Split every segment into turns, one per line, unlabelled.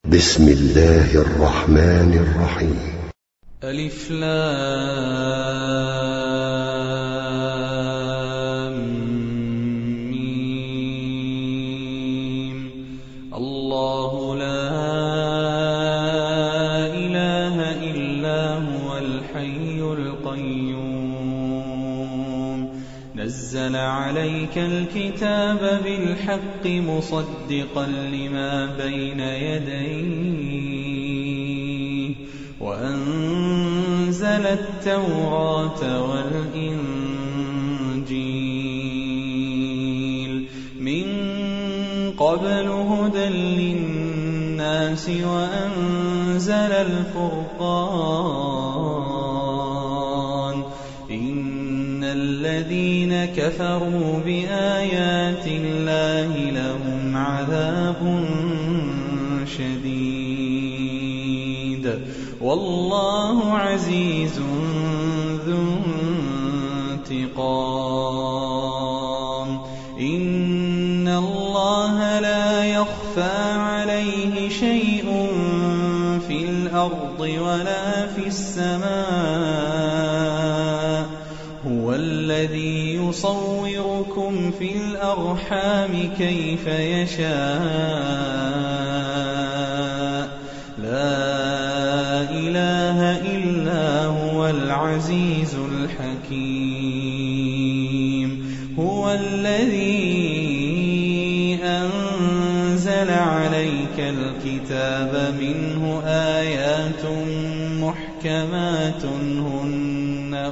بسم الله الرحمن الرحيم.
ألف لام ميم. الله لا إله إلا هو الحي القيوم نزل عليك الكتاب بالحق مصدقا لما بين يديه وأنزل التوراة والإنجيل من قبل هدى للناس وأنزل الفرقان إن الذين كفروا بآيات الله لهم عذاب شديد والله عزيز ذو انتقام إن الله لا يخفى عليه شيء في الأرض ولا في السماء هو الذي يصوركم في الأرحام كيف يشاء لا إله إلا هو العزيز الحكيم هو الذي أنزل عليك الكتاب منه آيات محكمات هن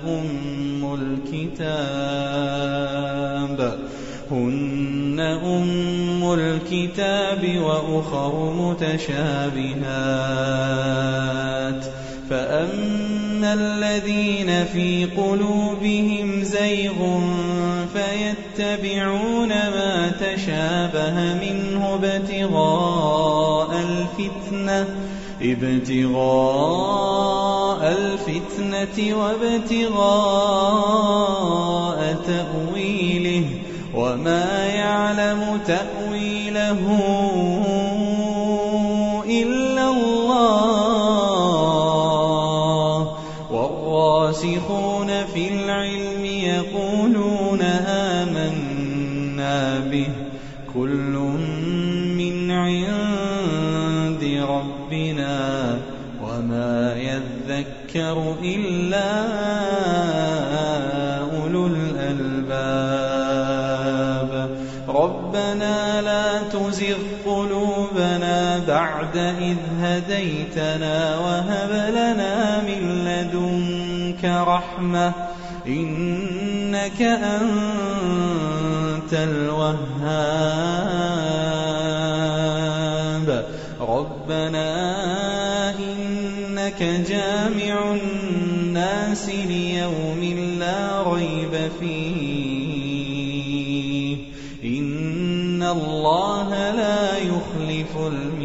أم الكتاب وأخر متشابهات فأما الذين في قلوبهم زيغ فيتبعون ما تشابه منه ابتغاء الفتنة وابتغاء تأويله وما يعلم تأويله إلا الله والراسخون في العلم يقولون آمنا به كل من عند ربنا وما يذكر إلا أولو الألباب ربنا لا تزغ قلوبنا بعد إذ هديتنا وهب لنا من لدنك رحمة إنك أنت الوهاب ربنا إنك جامع الناس ليوم لا ريب فيه إن الله لا يخلف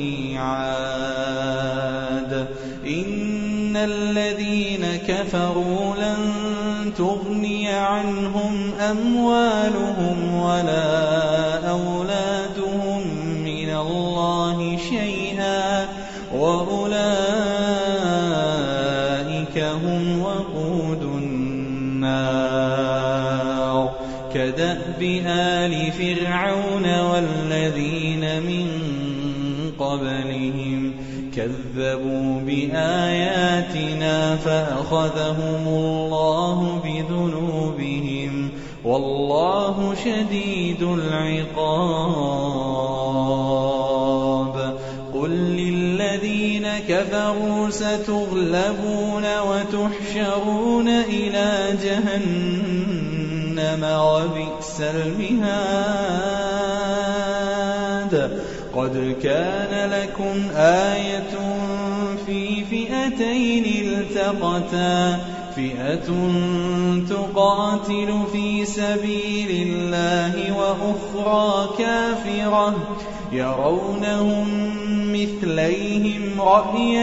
الميعاد إن الذين كفروا لن تغني عنهم أموالهم ولا أولادهم من الله شيئا وأولئك هم وقود النار كدأب آل فرعون والذين من قبلهم كذبوا بآياتنا فأخذهم الله بذنوبهم والله شديد العقاب قل للذين كفروا ستغلبون وتحشرون إلى جهنم وبئس المهاد قد كان لكم آية في فئتين التقتا فئة تقاتل في سبيل الله وأخرى كافرة يرونهم مثليهم رأي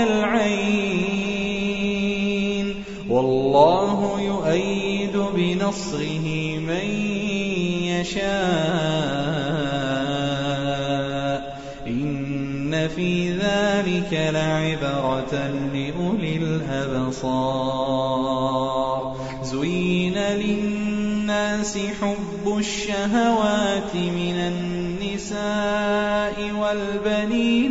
العين والله يؤيد بنصره من يشاء إِنَّ فِي ذَلِكَ لَعِبْرَةً لِأُولِي الْأَبْصَارِ زُيِّنَ لِلنَّاسِ حُبُّ الشَّهَوَاتِ مِنَ النِّسَاءِ وَالْبَنِينَ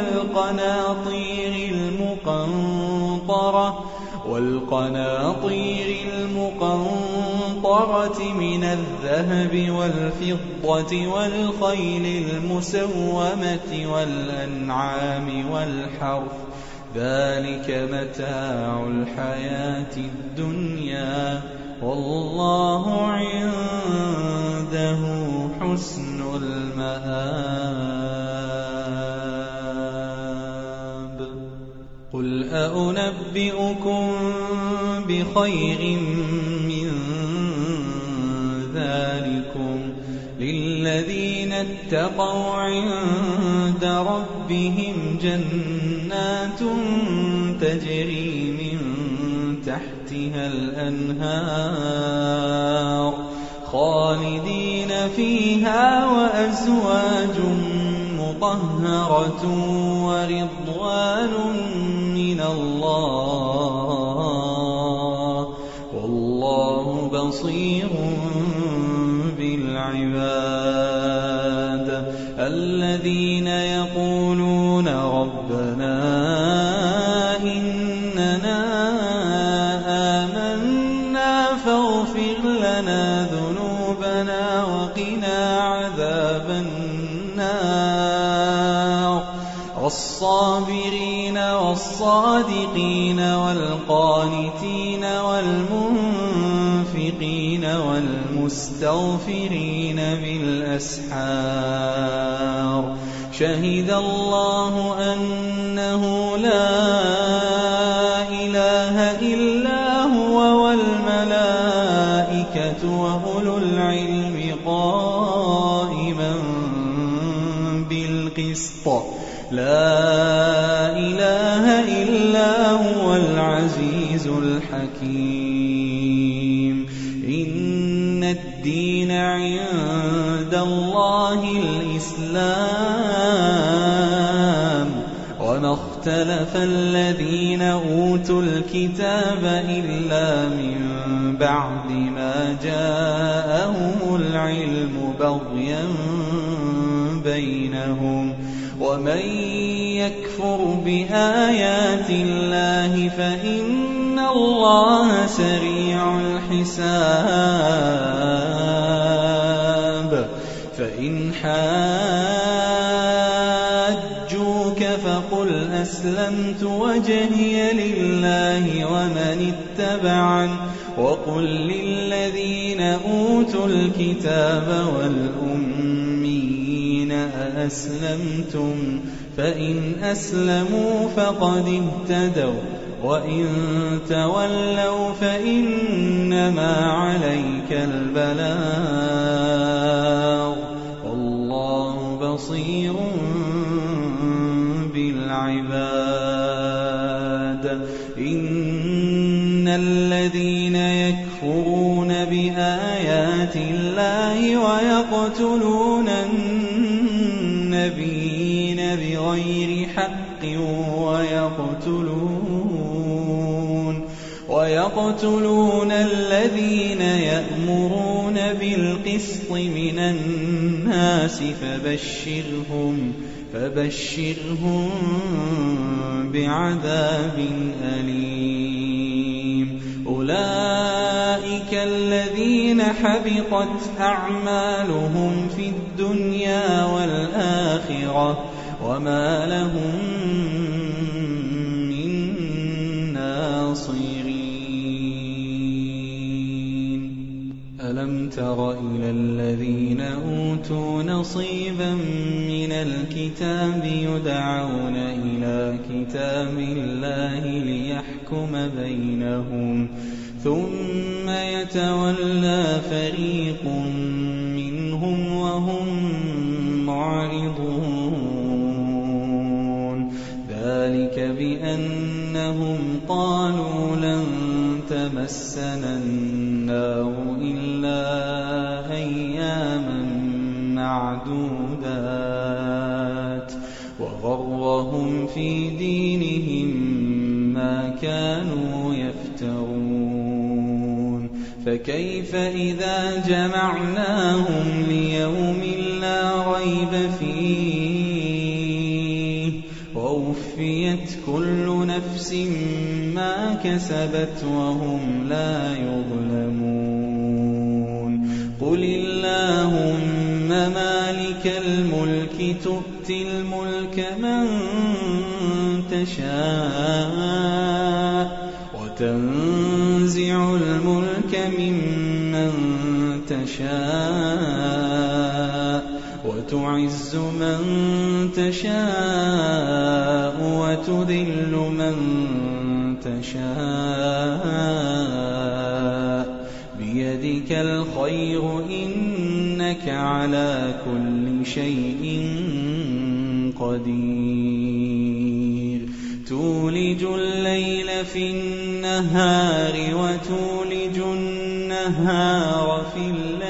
والقناطير المقنطرة من الذهب والفضة والخيل المسومة والأنعام والحرث ذلك متاع الحياة الدنيا والله عنده حسن المآب قل أنبئكم بخير من ذلكم للذين اتقوا عند ربهم جنات تجري من تحتها الأنهار خالدين فيها وأزواج مطهرة ورضوان من الله والله بصير بالعباد الذين يقولون ربنا إننا آمنا فاغفر لنا ذنوبنا وقنا عذاب النار الصابرين والصادقين والقانتين والمنفقين والمستغفرين بالأسحار شهد الله أنه لا إله إلا هو والملائكة وأولو العلم قائما بالقسط لا إله إلا هو العزيز الحكيم إن الدين عند الله الإسلام وما اختلف الذين أوتوا الكتاب إلا من بعد ما جاءهم العلم بغيا بينهم ومن يكفر بآيات الله فإن الله سريع الحساب فإن حاجوك فقل أسلمت وجهي لله ومن اتبعن وقل للذين أوتوا الكتاب والأمين أأسلمتم فإن أسلموا فقد اهتدوا وإن تولوا فإنما عليك البلاغ والله بصير بالعباد إن الذين يكفرون بآيات الله ويقتلون النبيين بغير حق ويقتلون الذين يأمرون بالقسط من الناس فبشرهم بعذاب أليم أولئك الذين حبطت أعمالهم في الدنيا والآخرة وما لهم من ناصرين ألم تر إلى الذين أوتوا نصيبا من الكتاب يدعون إلى كتاب الله ليحكم بينهم ثم يتولى فريق منهم وهم معرضون ذلك بأنهم قالوا لن تمسنا النار إلا أياما معدودات وغرهم دينهم ما كانوا يفترون فكيف إذا جمعناهم ليوم لا ريب فيه ووفيت كل نفس ما كسبت وهم لا يظلمون قل اللهم مالك الملك تؤتي الملك من تشاء وتنزع الملك ممن تشاء وتعز من تشاء وتذل من تشاء بيدك الخير إنك على كل شيء قدير تولج الليل في النهار وتولج النهار في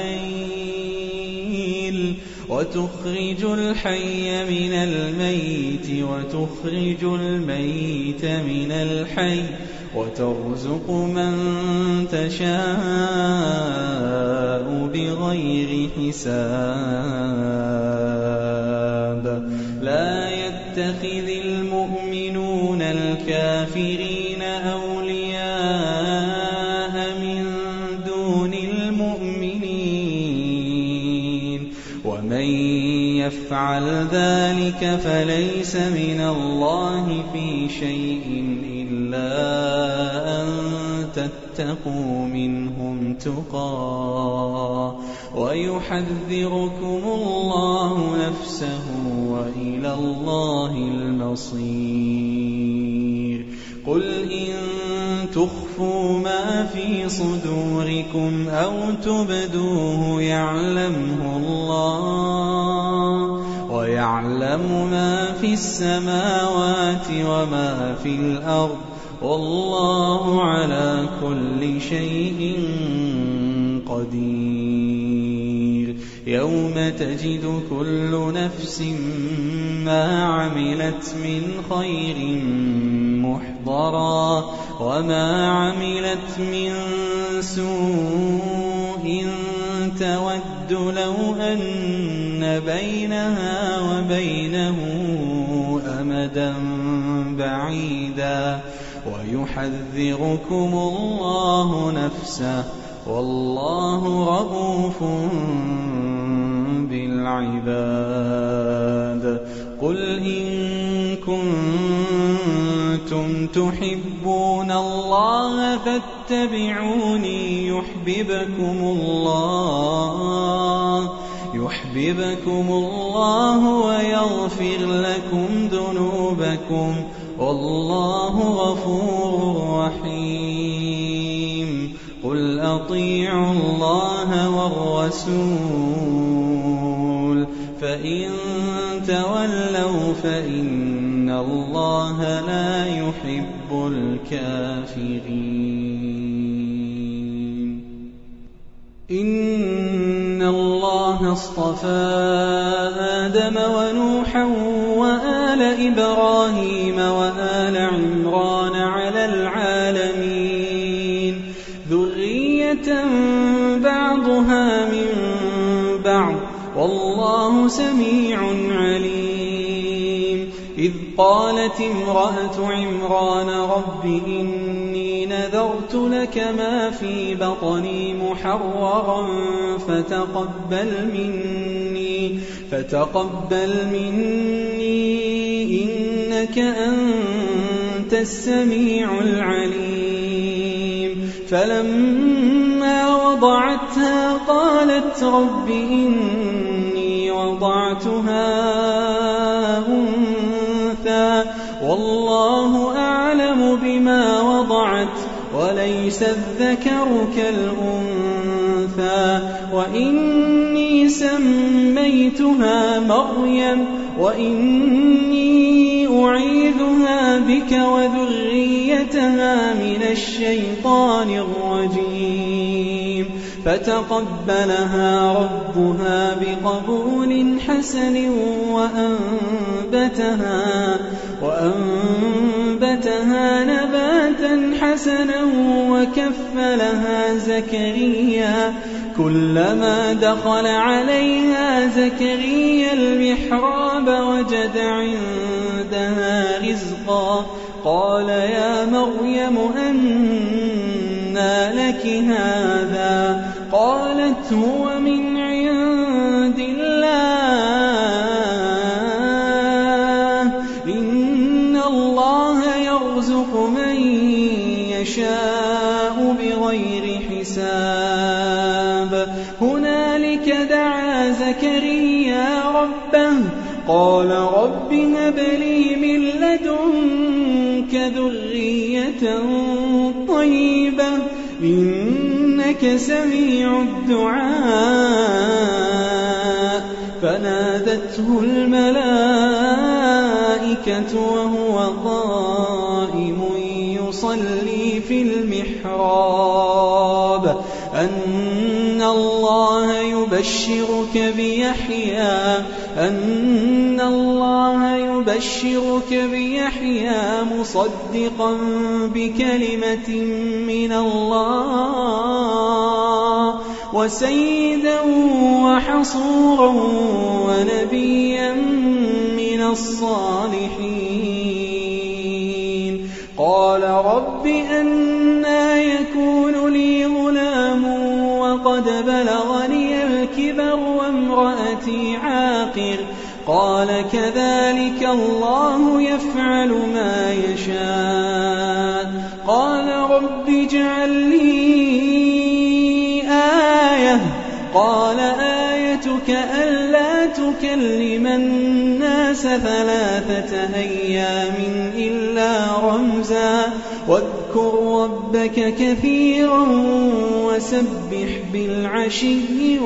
الليل وتخرج الحي من الميت وتخرج الميت من الحي وترزق من تشاء بغير حساب لا يتخذ المؤمنون الكافرين أولياء من دون المؤمنين ومن يفعل ذلك فليس من الله في شيء إلا أن تتقوا منهم تقى ويحذركم الله نفسه وإلى الله المصير قل إن تخفوا ما في صدوركم أو تبدوه يعلمه الله ويعلم ما في السماوات وما في الأرض والله على كل شيء قدير يوم تجد كل نفس ما عملت من خير محضرا وما عملت من سوء تود لو أن بينها وبينه أمدا بعيدا ويحذركم الله نفسه والله رءوف بالعباد قل إن كنتم تحبون الله فاتبعوني يحببكم الله ويغفر لكم ذنوبكم والله غفور رحيم قل أطيعوا الله والرسول فإن تولوا فإن الله لا يحب الكافرين إن الله اصطفى آدم ونوحا وآل إبراهيم وآل عمران على العالمين ذرية بعضها من بعض والله سميع عليم إذ قالت امرأة عمران رب إني نذرت لك ما في بطني محررا فتقبل مني إنك أنت السميع العليم فلما وضعتها قالت رب إني وضعتها أنثى والله أعلم بما وضعت وليس الذكر كالأنثى وإني سميتها مريم وإني أعيذها بك وذريتها من الشيطان الرجيم فتقبلها ربها بقبول حسن وأنبتها نباتا حسنا وكفلها زكريا كلما دخل عليها زكريا المحراب وجد عندها رزقا قال يا مريم أنى لك هذا قالت هو من عند الله إن الله يرزق من يشاء بغير حساب هنالك دعا زكريا ربه قال رب هب لي من لدنك ذرية طيبة إنك سميع الدعاء فنادته الملائكة وهو قائم يصلي في المحراب أن الله يبشرك بيحيى مصدقا بكلمة من الله وسيدا وحصورا ونبيا من الصالحين قال رب أنى يكون لي غلام وقد بلغني الكبر وامرأتي عاقر قال كذلك الله يفعل ما يشاء قال رب اجعل لي آية قال آيتك ألا تكلم الناس 3 أيام إلا رمزا واذكر ربك كثيرا وسبح بالعشي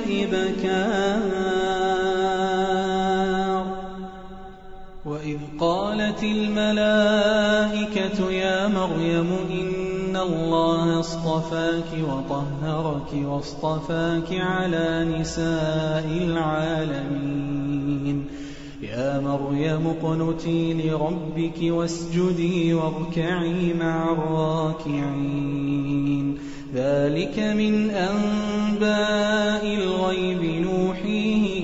والإبكار وإذ قالت الملائكة يا مريم إن الله اصطفاك وطهرك واصطفاك على نساء العالمين يا مريم اقنتي لربك واسجدي واركعي مع الراكعين ذلك من أنباء الغيب نوحيه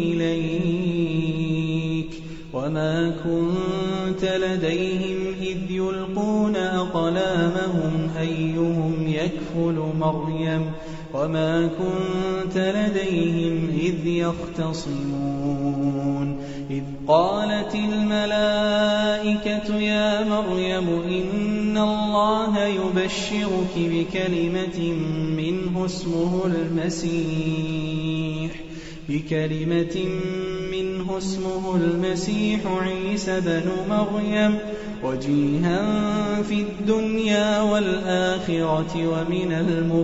إليك وما كنت لديهم إذ يلقون أقلامهم أيهم يكفل مريم وما كنت لديهم إذ يختصمون إذ قالت الملائكة يا مريم إن الله يبشرك بكلمة منه اسمه المسيح عيسى بن مريم وجيها في الدنيا والآخرة ومن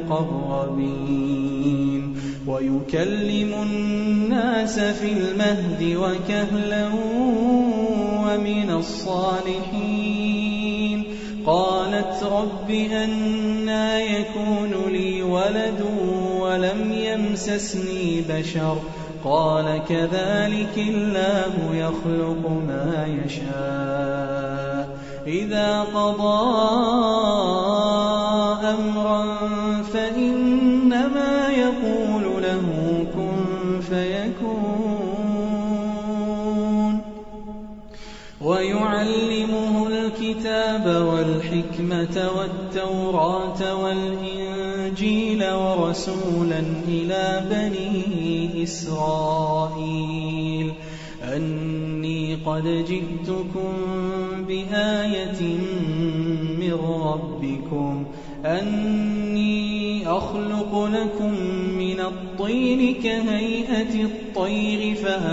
المقربين ويكلم الناس في المهد وكهلا ومن الصالحين قالت رب أنى يكون لي ولد ولم يمسسني بشر قال كذلك الله يخلق ما يشاء إذا قضى أمرا فإنما يقول له كن فيكون ويعلمه الكتاب والحكمة والتوراة والإنجيل ورسولا إلى بني إسرائيل أني قد جئتكم بآية من ربكم أني أخلق لكم من الطين كهيئة الطير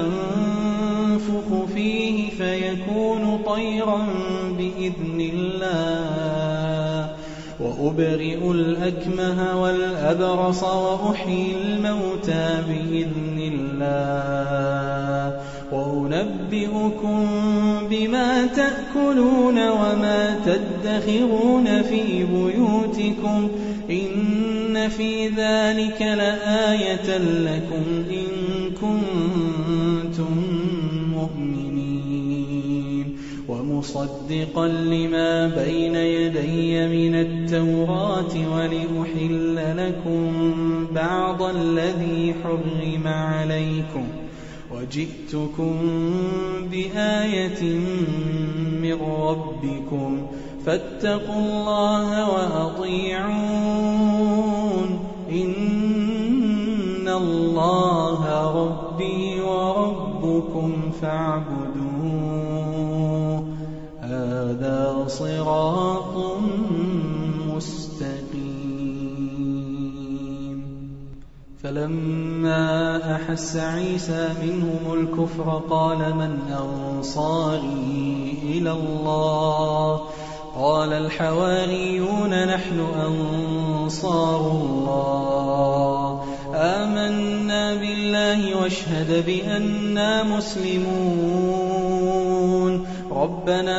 فأنفخ فيه فيكون طيرا بإذن الله وأبرئ الأكمه والأبرص وأحيي الموتى بإذن الله وأنبئكم بما تأكلون وما تدخرون في بيوتكم إن في ذلك لآية لكم إن كنتم مؤمنين ومصدقا لما بين يدي من التوراة ولأحل لكم بعض الذي حرم عليكم وجئتكم بآية من ربكم فاتقوا الله وأطيعون إن الله ربي وربكم فاعبدوه هذا صراط مستقيم. فلما أحس عيسى منهم الكفر قال من أنصاري إلى الله قال الحواريون نحن أنصار الله آمنا بالله واشهد بأننا مسلمون ربنا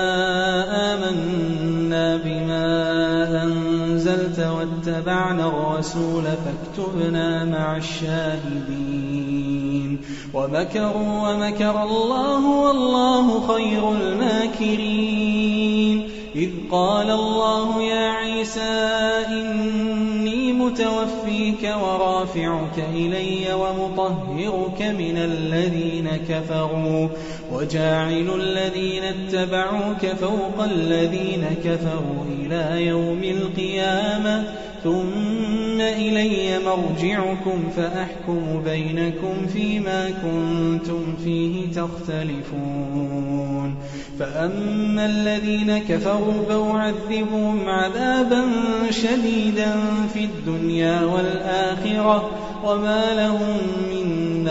آمنا بما أنزلت واتبعنا الرسول فاكتبنا مع الشاهدين ومكروا ومكر الله والله خير الماكرين إذ قال الله يا عيسى إني متوفيك ورافعك إلي ومطهرك من الذين كفروا وجاعل الذين اتبعوك فوق الذين كفروا إلى يوم القيامة ثم إلي مرجعكم فأحكم بينكم فيما كنتم فيه تختلفون فأما الذين كفروا فأعذبهم عذابا شديدا في الدنيا والآخرة وما لهم من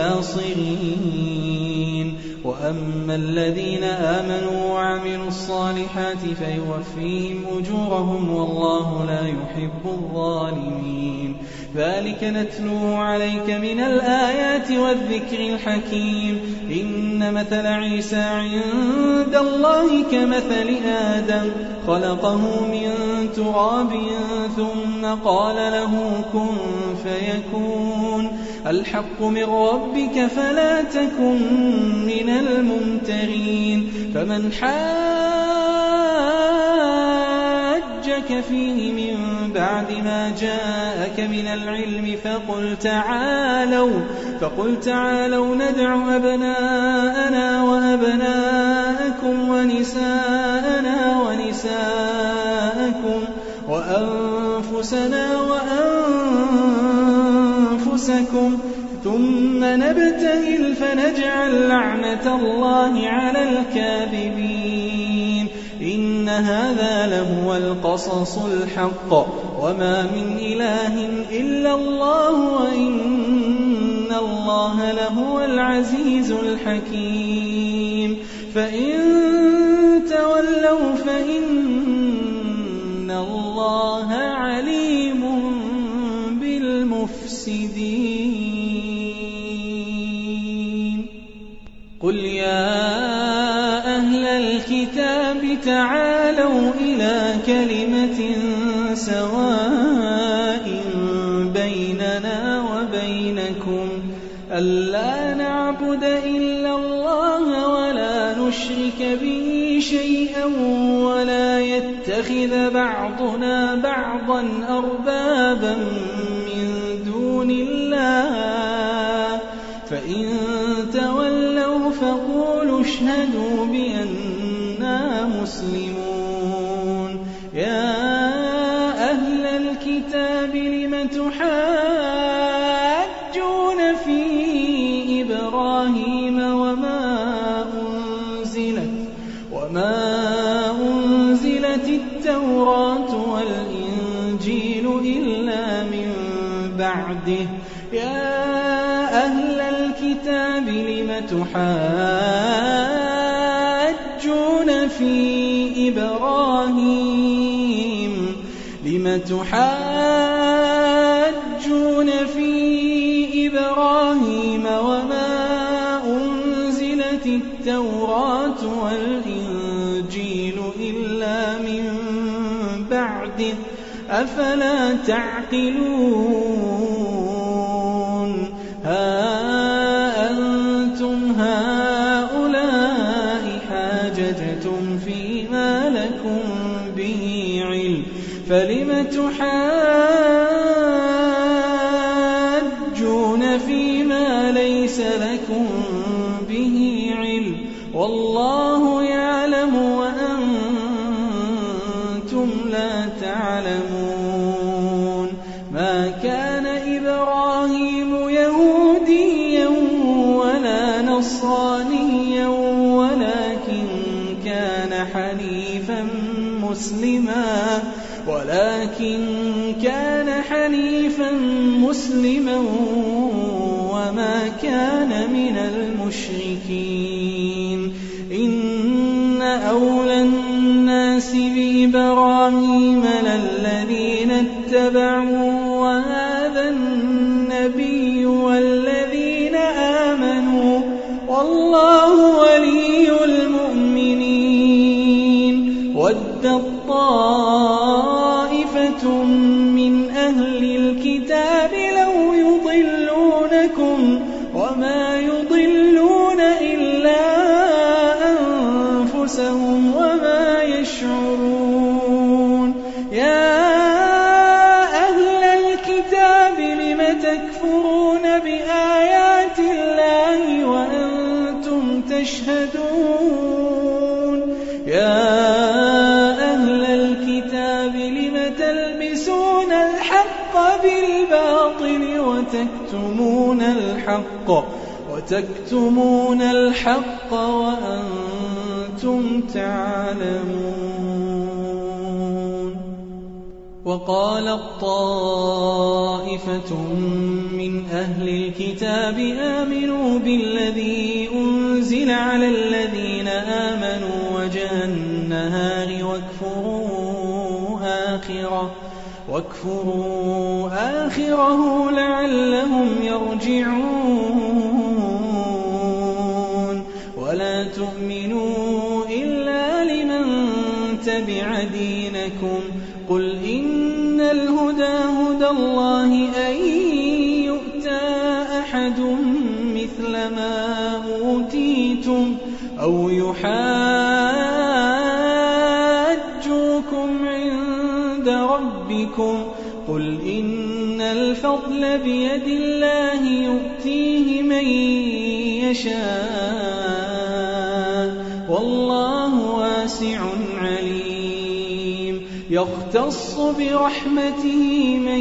ناصرين وأما الذين آمنوا وعملوا الصالحات فيوفيهم أجورهم والله لا يحب الظالمين ذلك نتلوه عليك من الآيات والذكر الحكيم إن مثل عيسى عند الله كمثل آدم خلقه من تراب ثم قال له كن فيكون الحق من ربك فلا تكن من الممترين فمن حاجك فيه من بعد ما جاءك من العلم فقل تعالوا ندع أبناءنا وأبناءكم ونساءنا ونساءكم وأنفسنا وأنفسكم ثم نبتهل فنجعل لعنة الله على الكاذبين إن هذا لهو القصص الحق وما من إله إلا الله وإن الله لهو العزيز الحكيم فإن تولوا فإن الله عليم بالمفسدين قل يا أهل الكتاب تعالوا إلى كلمة سواء بيننا وبينكم ألا نعبد إلا الله ولا نشرك به شيئا ولا يتخذ بعضنا بعضا أربابا من دون الله فإن تولوا فقولوا اشهدوا بأننا مسلمون يا أهل الكتاب لم تحاجون في إبراهيم وما أنزلت التوراة والإنجيل إلا من بعده يا أهل الكتاب لم تحاجون في إبراهيم وما أنزلت بعده أفلا تعقلون ها أنتم هؤلاء حاججتم فيما لكم به علم فلم تحاجون فيما ليس لكم به علم والله يعلم وأنتم لا تعلمون ما كان إبراهيم يهوديا ولا نصرانيا ولكن كان حنيفا مسلما وما كان من المشركين إن أولى الناس بإبراهيم للذين اتبعوا وهذا النبي والذين آمنوا والله ولي المؤمنين ودت طائفة من أهل الكتاب لو يضلونكم وما يضلون إلا أنفسهم وما يشعرون يا أهل الكتاب لم تكفرون بآيات الله وأنتم تشهدون يا أهل الكتاب لم تلبسون الحق بالباطل وتكتمون الحق وأنتم تعلمون وقالت طائفة من أهل الكتاب آمنوا بالذي أنزل على الذين آمنوا وجه النهار واكفروا آخره لعلهم يرجعون ولا تؤمنوا إلا لمن تبع دينكم قل إن الهدى هدى الله أن يؤتى أحد مثل ما أوتيتم أو يحاجوكم عند ربكم قل إن الفضل بيد الله يؤتيه من يشاء والله واسع عليم يختص برحمته من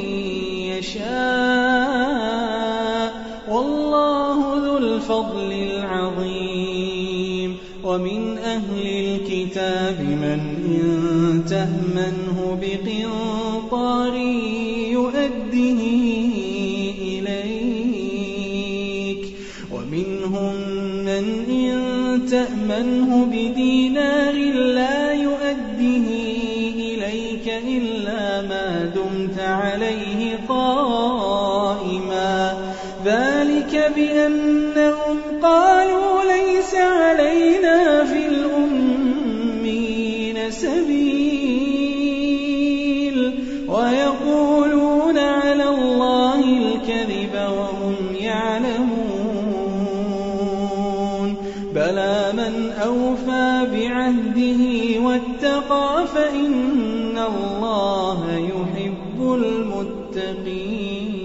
يشاء والله ذو الفضل العظيم ومن أهل الكتاب من إن تأمنه بقنطار يؤده إليك ومنهم من إن تأمنه بدينار لا يؤده إليك إلا ما دمت عليه قائما ذلك بأنهم قالوا ليس علينا في الأمين سبيل ويقولون على الله الكذب وهم يعلمون بلى من أوفى بعهده واتقى فإن الله يحب المتقين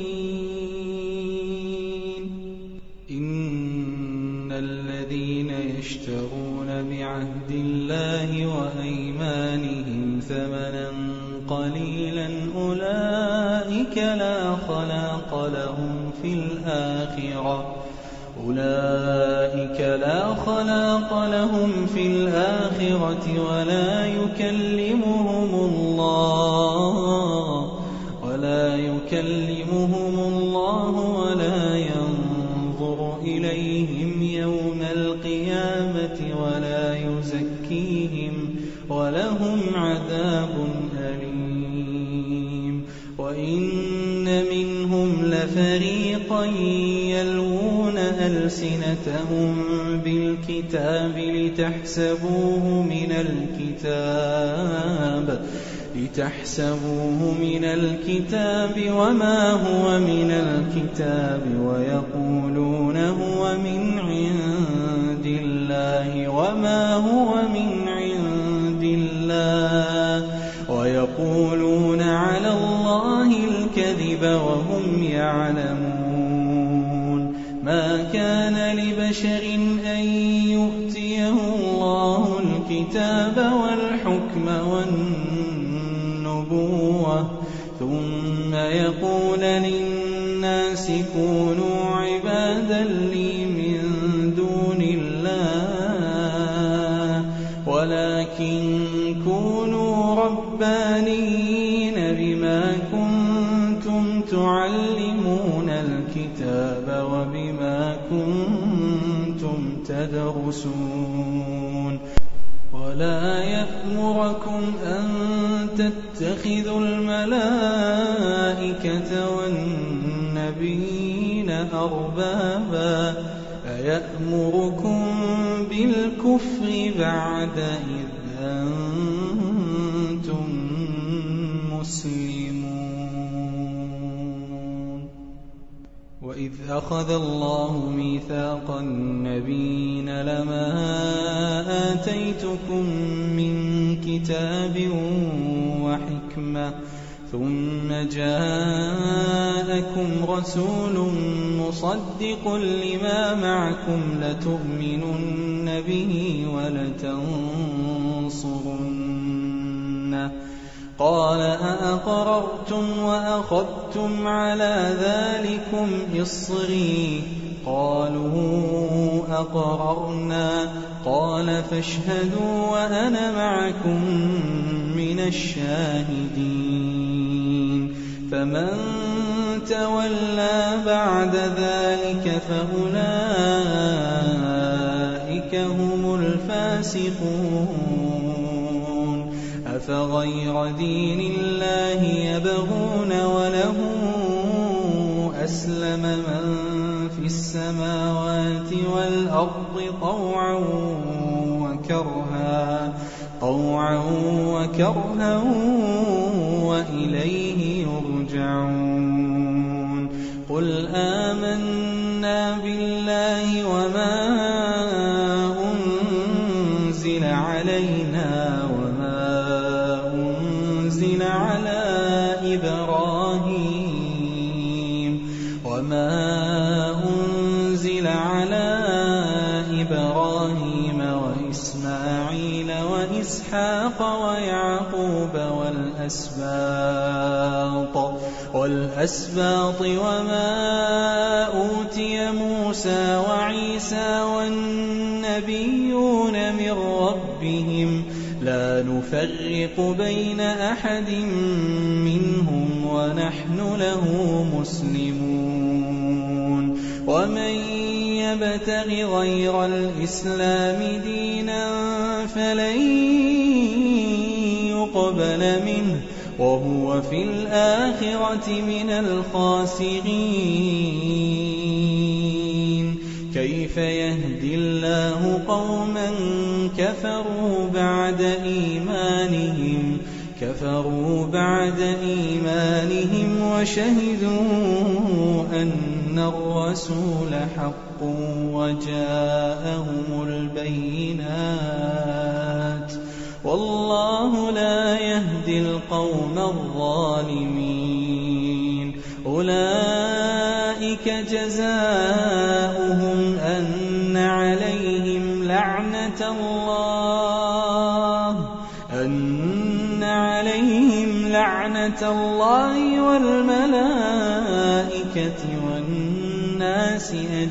إن الذين يشترون بعهد الله وأيمانهم ثمنا قليلا أولئك لا خلاق لهم في الآخرة ولا يكلمهم الله ولا ينظر إليهم يوم القيامة ولا يزكيهم ولهم عذاب أليم وإن منهم لفريقا يلوون ألسنتهم بالكتاب لتحسبوه من الكتاب لتحسبوه من الكتاب وما هو من الكتاب ويقولون هو من عند الله وما هو من عند الله ويقولون على الله الكذب وهم يعلمون. ما كان لبشر أن يؤتيه الله الكتاب والحكم والنبوة ثم يقول للناس كونوا عبادا لي من دون الله ولكن كونوا ربانيين بما كنتم تعلمون الكتاب وبما كنتم تدرسون. ولا يأمركم أن تتخذوا الملائكة والنبيين أربابا أيأمركم بالكفر بعد إذ أنتم مسلمون. وإذ أخذ الله ميثاق النبيين لما آتيتكم من كتاب وحكمة ثم جاءكم رسول مصدق لما معكم لتؤمنن به ولتنصرنه قال أأقررتم وأخذتم على ذلكم إصري قالوا أقررنا قال فاشهدوا وأنا معكم من الشاهدين. فمن تولى بعد ذلك فأولئك هم الفاسقون. أفغير دين الله يبغون وله أسلم من في السماوات والأرض طوعا وكرها وإليه يرجعون. قل آمنا بالله وما أنزل علينا وما أنزل على إبراهيم وإسماعيل وإسحاق ويعقوب والأسباط وما أوتي موسى وعيسى والنبيون من ربهم لا نفرق بين أحد منهم ونحن له مسلمون. ومن يبتغ غير الإسلام دينا فلن يقبل منه وهو في الآخرة من الخاسرين. كيف يهدي الله قوما كفروا بعد إيمانهم وشهدوا أن الرسول حق وجاءهم البينات والله لا يهدي القوم الظالمين. أولئك جزاؤهم أن عليهم لعنة الله والملائكة والناس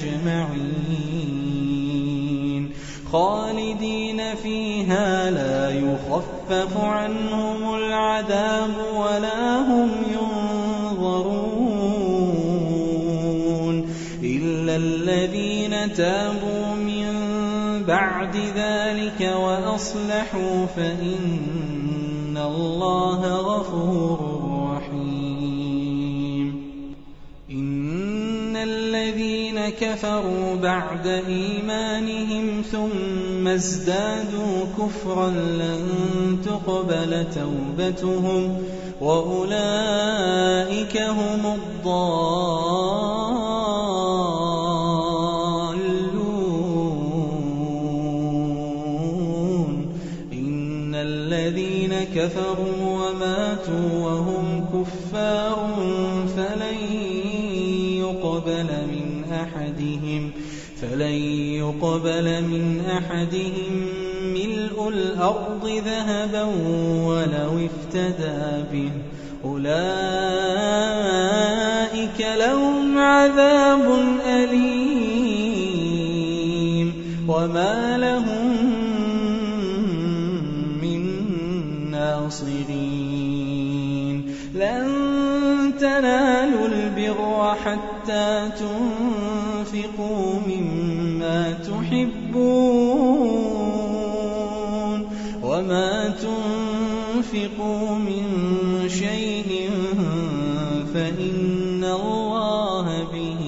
أجمعين خالدين فيها لا يخفف عنهم العذاب ولا هم ينظرون إلا الذين تابوا من بعد ذلك وأصلحوا فإن الله غفور رحيم. إن الذين كفروا بعد إيمانهم ثم ثم ازدادوا كفرا لن تقبل توبتهم وأولئك هم الضالون إن الذين كفروا وماتوا وهم كفار فلن يقبل من أحدهم ملء الأرض ذهبا ولو افتدى به أولئك لهم عذاب أليم وما لهم من ناصرين لن تنالوا البر حتى تنفقوا مما تحبون وما تنفقوا من شيء فإن الله به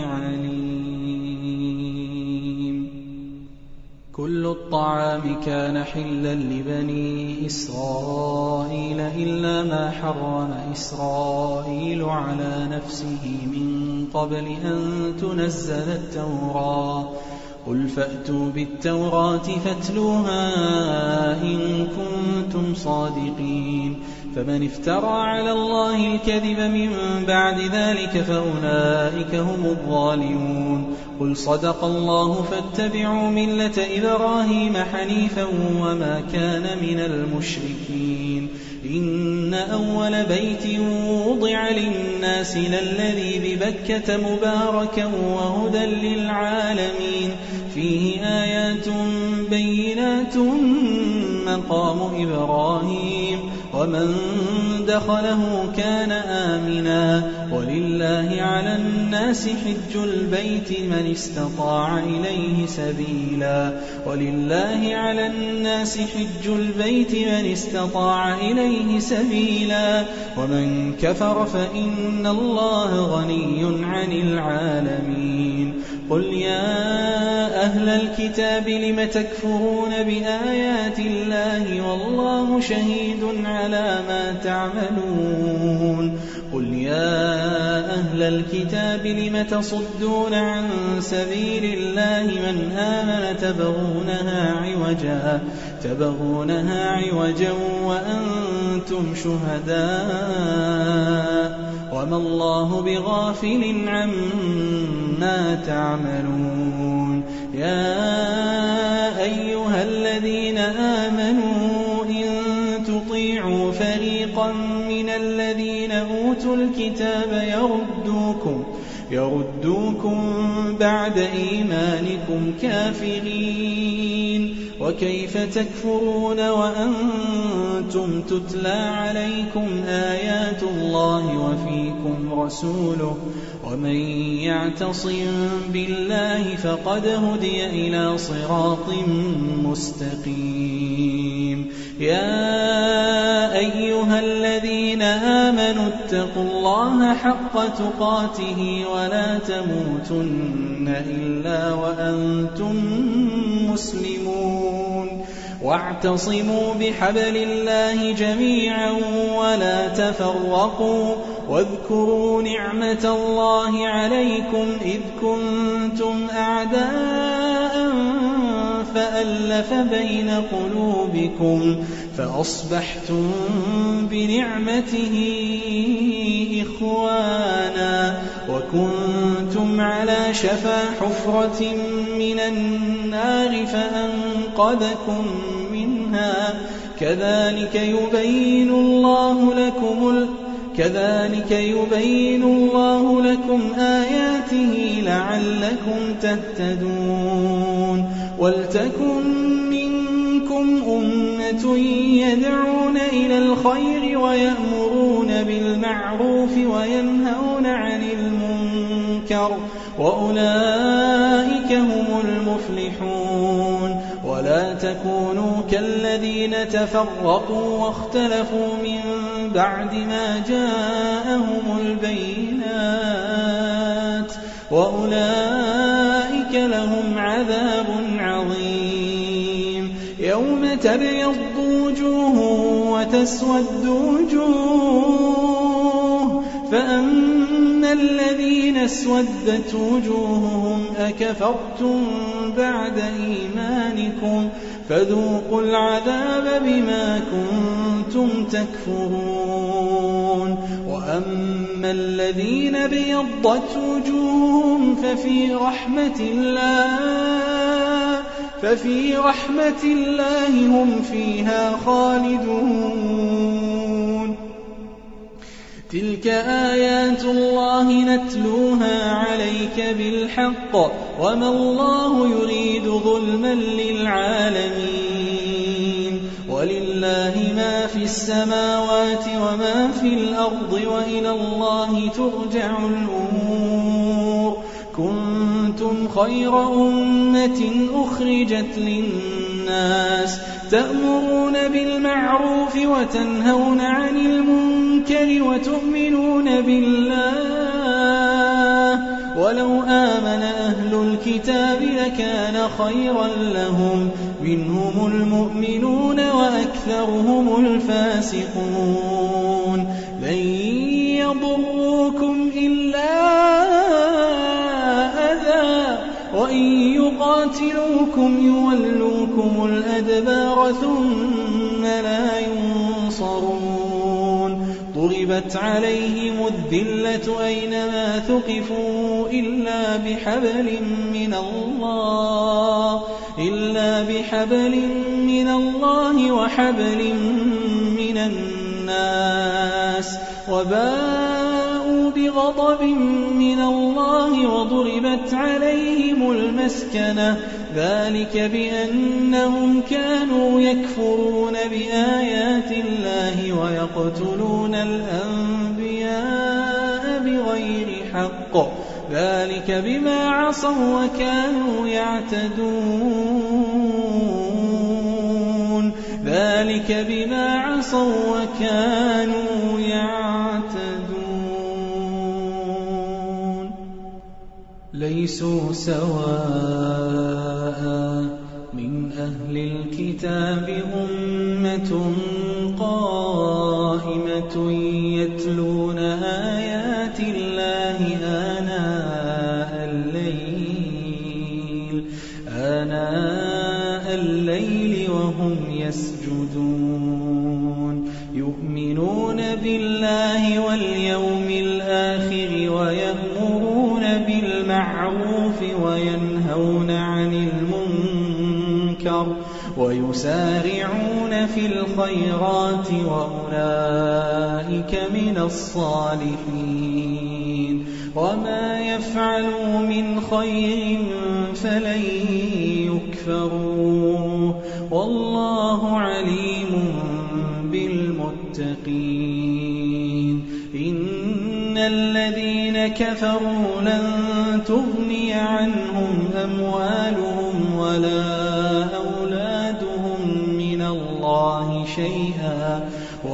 عليم كل الطعام كان حلا لبني إسرائيل إلا ما حرم إسرائيل على نفسه من قبل أن تنزل التوراة قل فأتوا بالتوراة فاتلوها إن كنتم صادقين فمن افترى على الله الكذب من بعد ذلك فأولئك هم الظالمون قل صدق الله فاتبعوا ملة إبراهيم حنيفا وما كان من المشركين إن أول بيت وضع للناس للذي ببكة مباركا وهدى للعالمين فيه آيات بينات مقام إبراهيم ومن دخله كان آمنا ولله على الناس حج البيت من استطاع إليه سبيلا ومن كفر فإن الله غني عن العالمين قل يا أهل الكتاب لم تكفرون بآيات الله والله شهيد على ما تعملون قل يا أهل الكتاب لم تصدون عن سبيل الله من آمن تبغونها عوجا وأنتم شهداء وما الله بغافل عما تعملون يا أيها الذين آمنوا إن تطيعوا فريقا من الذين أوتوا الكتاب يردوكم بعد إيمانكم كافرين وكيف تكفرون وأنتم تتلى عليكم آيات الله وفيكم رسوله ومن يعتصم بالله فقد هدي إلى صراط مستقيم يا أيها الذين آمنوا اتقوا الله حق تقاته ولا تموتن إلا وأنتم مسلمون واعتصموا بحبل الله جميعا ولا تفرقوا واذكروا نعمة الله عليكم إذ كنتم أعداء فألف بين قلوبكم فأصبحتم بنعمته إخوانا وكنتم على شفا حفرة من النار فأنقذكم منها كذلك يبين الله لكم آياته لعلكم تهتدون ولتكن منكم أمة يدعون إلى الخير ويأمرون بالمعروف وينهون عن المنكر وأولئك هم المفلحون ولا تكونوا كالذين تفرقوا واختلفوا من بعد ما جاءهم البينات وأولئك لهم عذاب عظيم تبيض وجوه وتسود وجوه فأما الذين اسودت وجوههم أكفرتم بعد إيمانكم فذوقوا العذاب بما كنتم تكفرون وأما الذين ابيضت وجوههم ففي رحمة الله هم فيها خالدون تلك آيات الله نتلوها عليك بالحق وما الله يريد ظلما للعالمين ولله ما في السماوات وما في الأرض وإلى الله ترجع الأمور كنتم خير أمة أخرجت للناس تأمرون بالمعروف وتنهون عن المنكر وتؤمنون بالله ولو آمن أهل الكتاب لكان خيرا لهم منهم المؤمنون وأكثرهم الفاسقون لن يضروكم إلا أذى وإن يقاتلوكم يولوكم الأدبار ثم لا ينصرون ضربت عليهم الذلة أينما ثقفوا إلا بحبل من الله وحبل من الناس وباءوا بغضب من الله وضربت عليهم المسكنة ذلك بأنهم كانوا يكفرون بآيات الله ويقتلون الأنبياء بغير حق ذلك بما عصوا وكانوا يعتدون ليسوا سواء من أهل الكتاب أمة قائمة يتلون آيات الله آناء الليل وهم يسجدون يؤمنون بالله واليوم الآخر ويأمرون بالمعروف وينهون عن المنكر ويسارعون في الخيرات وأولئك من الصالحين وما يفعلوا من خير فلن يكفروه والله عليم بالمتقين إن الذين كفروا لن تغني عنهم أموالهم ولا أولادهم من الله شيئا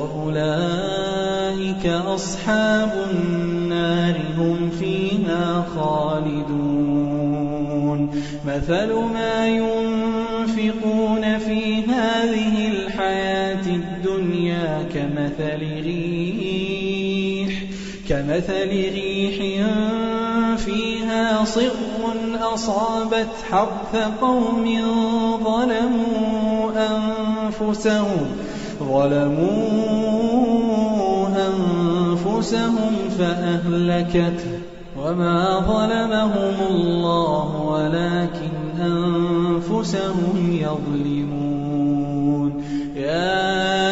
وأولئك أصحاب النار هم فيها خالدون مثل ما ينفقون في هذه الحياة الدنيا كمثل ريح فيها صر أصابت حرث قوم ظلموا أنفسهم فأهلكته وما ظلمهم الله ولكن أنفسهم يظلمون يا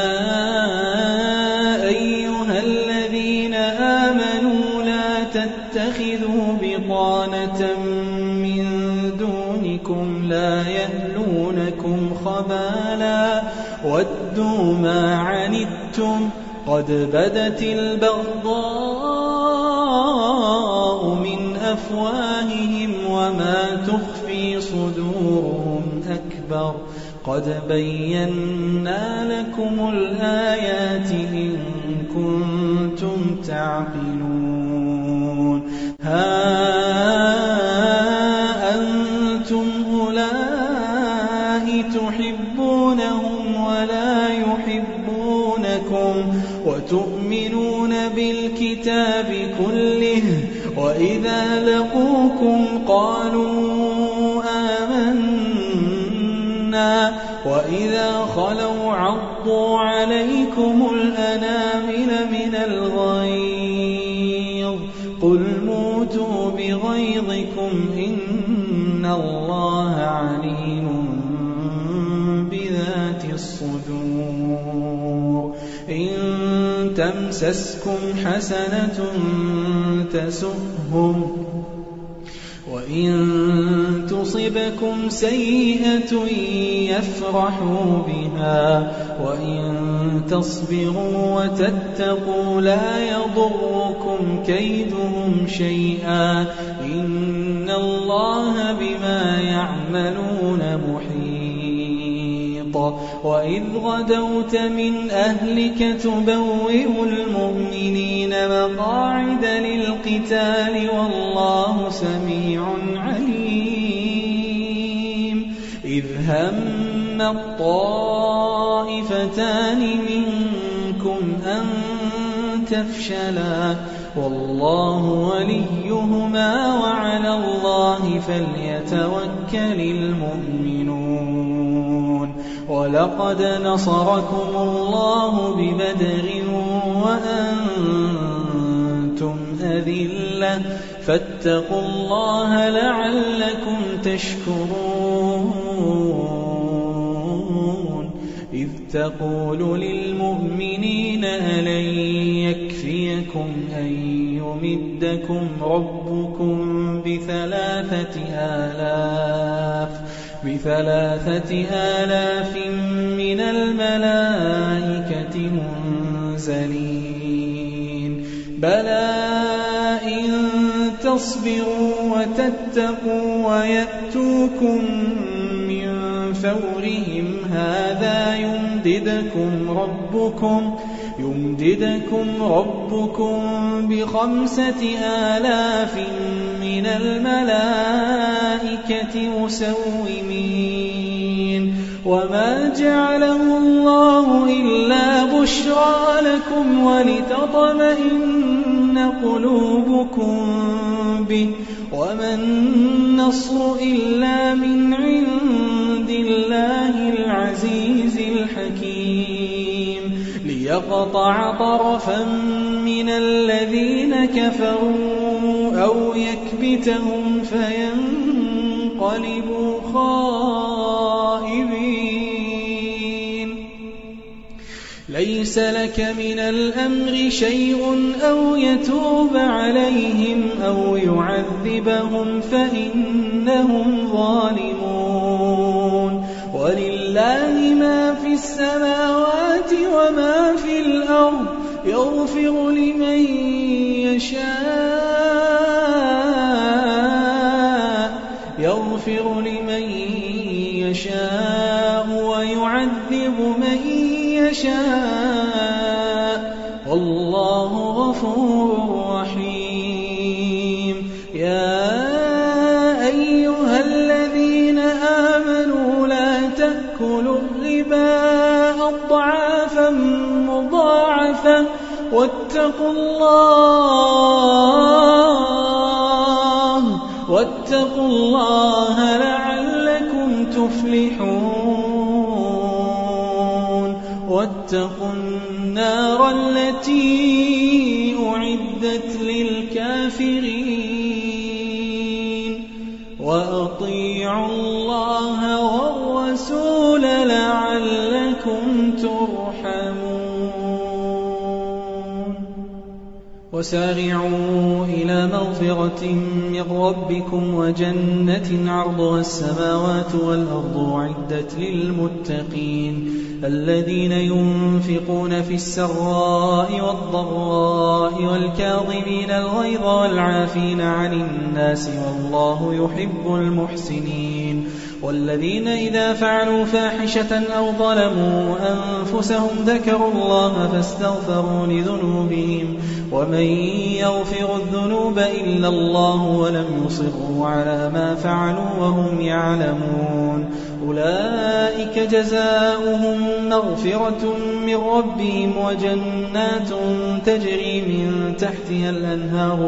أيها الذين آمنوا لا تتخذوا بطانة من دونكم لا يألونكم خبالا ودوا ما عنتم قد بدت البغضاء من أفواههم وما تخفي صدورهم أكبر قد بينا لكم الآيات إن كنتم تعقلون ها أنتم أولئك تحبونهم يحبكم وتؤمنون بالكتاب كله وإذا لقوكم قالوا آمنا وإذا خلوا عضوا عليكم الأنامل من الغيظ قل موتوا بغيظكم إن الله عليم بذات الصدور إن تمسسكم حسنة تسؤهم وإن تصبكم سيئة يفرحوا بها وإن تصبروا وتتقوا لا يضركم كيدهم شيئا إن الله بما يعملون محيط وإذ غدوت من أهلك تبوئ المؤمنين مقاعد للقتال والله سميع عليم إذ هم الطائفتان منكم أن تفشلا والله وليهما وعلى الله فليتوكل المؤمنون ولقد نصركم الله ببدر وأنتم أذلة فاتقوا الله لعلكم تشكرون إذ تقول للمؤمنين ألن يكفيكم أن يمدكم ربكم بثلاثة آلاف من الملائكة منزلين بلى إن تصبروا وتتقوا ويأتوكم من فورهم هذا يمددكم ربكم ب5,000 من الملائكة مسومين وما جعله الله إلا بشرى لكم ولتطمئن قلوبكم به وما النصر إلا من عند الله العزيز الحكيم ليقطع طرفا من الذين كفروا أو يكبتهم فينقلبوا خائبين ليس لك من الأمر شيء أو يتوب عليهم أو يعذبهم فإنهم ظالمون ولله ما في السماوات وما في الأرض يغفر لمن يشاء ويعذب من يشاء والله غفور رحيم يا أيها الذين آمنوا لا تأكلوا الربا أضعافا مضاعفة واتقوا الله لعلكم تفلحون واتقوا النار التي أعدت للكافرين وأطيعوا الله والرسول لعلكم ترحمون وسارعوا إلى مغفرة من ربكم وجنة عرضها السماوات والأرض أعدت للمتقين الذين ينفقون في السراء والضراء والكاظمين الغيظ والعافين عن الناس والله يحب المحسنين والذين إذا فعلوا فاحشة أو ظلموا أنفسهم ذكروا الله فاستغفروا لذنوبهم ومن يغفر الذنوب إلا الله ولم يصروا على ما فعلوا وهم يعلمون أولئك جزاؤهم مغفرة من ربهم وجنات تجري من تحتها الأنهار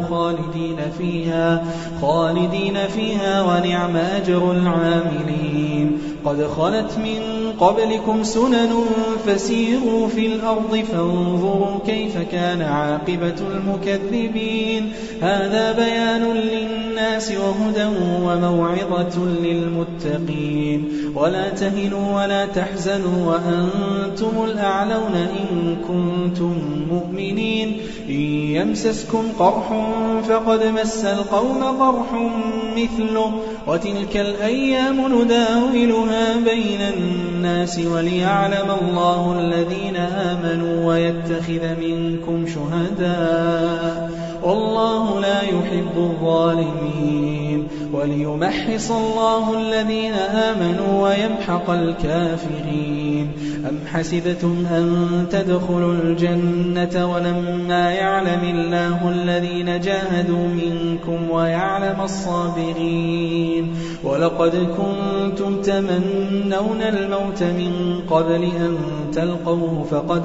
خالدين فيها ونعم أجر العاملين. قد خلت من قبلكم سنن فسيروا في الأرض فانظروا كيف كان عاقبة المكذبين. هذا بيان للناس وهدى وموعظة للمتقين. ولا تهنوا ولا تحزنوا وأنتم الأعلون إن كنتم مؤمنين. إن يمسسكم قرح فقد مس القوم قرح مثله وتلك الأيام نداولها بين الناس وليعلم الله الذين آمنوا ويتخذ منكم شهداء والله لا يحب الظالمين. وليمحص الله الذين آمنوا ويمحق الكافرين. أم حسبتم أن تدخلوا الجنة ولما يعلم الله الذين جاهدوا منكم ويعلم الصابرين. ولقد كنتم تمنون الموت من قبل أن تلقوه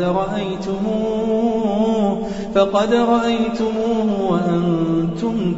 فقد رأيتموه وأنتم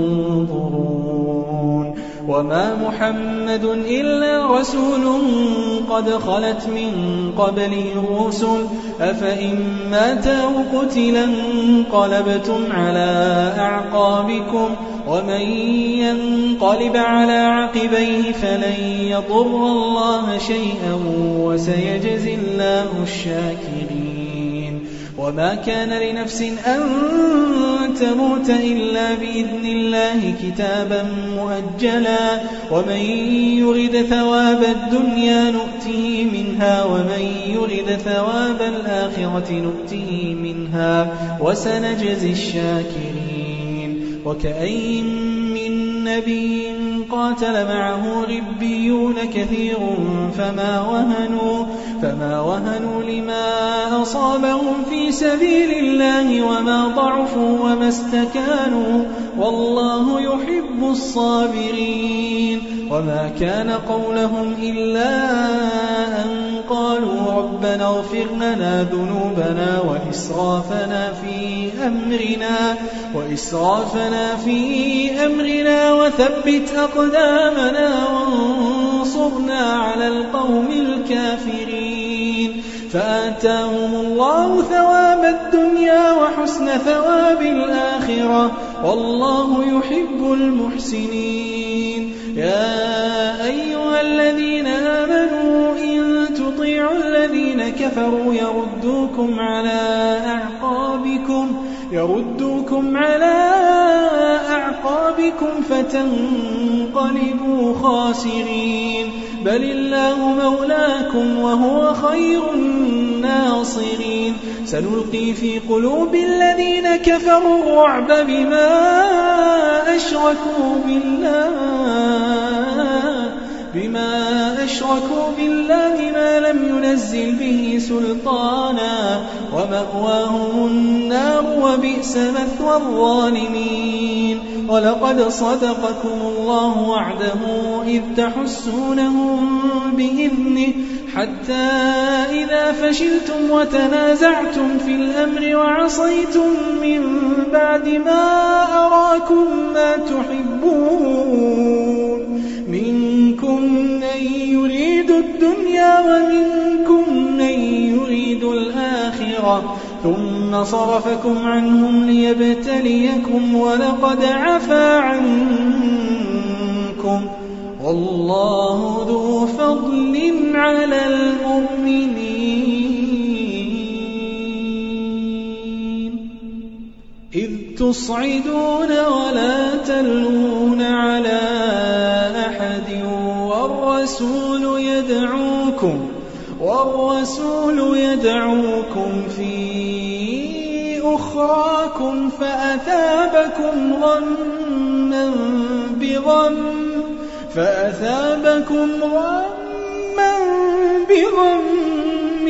تنظرون. وما محمد إلا رسول قد خلت من قبله الرسل أفإن مات أو قتل انقلبتم على أعقابكم ومن ينقلب على عقبيه فلن يضر الله شيئا وسيجزي الله الشاكرين. وما كان لنفس أن تموت إلا بإذن الله كتابا مؤجلا ومن يرد ثواب الدنيا نؤته منها ومن يرد ثواب الآخرة نؤته منها وسنجزي الشاكرين. وكأين من نبي قاتل معه ربيون كثير فما وهنوا لما أصابهم في سبيل الله وما ضعفوا وما استكانوا والله يحب الصابرين. وما كان قولهم إلا أن قالوا ربنا اغفر لنا ذنوبنا وإسرافنا في أمرنا وثبت أقدامنا وانصرنا على القوم الكافرين. فآتاهم الله ثواب الدنيا وحسن ثواب الآخرة والله يحب المحسنين. يا أيها الذين آمنوا إن تطيعوا الذين كفروا يردوكم على أعقابكم فتنقلبوا خاسرين. بل الله مولاكم وهو خير الناصرين. سنلقي في قلوب الذين كفروا الرعب بما أشركوا بالله ما لم ينزل به سلطانا ومأواهم النار وبئس مثوى الظالمين. ولقد صدقكم الله وعده إذ تحسونهم بإذنه حتى إذا فشلتم وتنازعتم في الأمر وعصيتم من بعد ما أراكم ما تحبون منكم من يريد الدنيا ومنكم من يريد الآخرة ثم صرفكم عنهم ليبتليكم ولقد عفا عنكم والله ذو فضل على المؤمنين. إذ تصعدون ولا تلوون على أحد والرسول يدعوكم في أخراكم فأثابكم غما بغم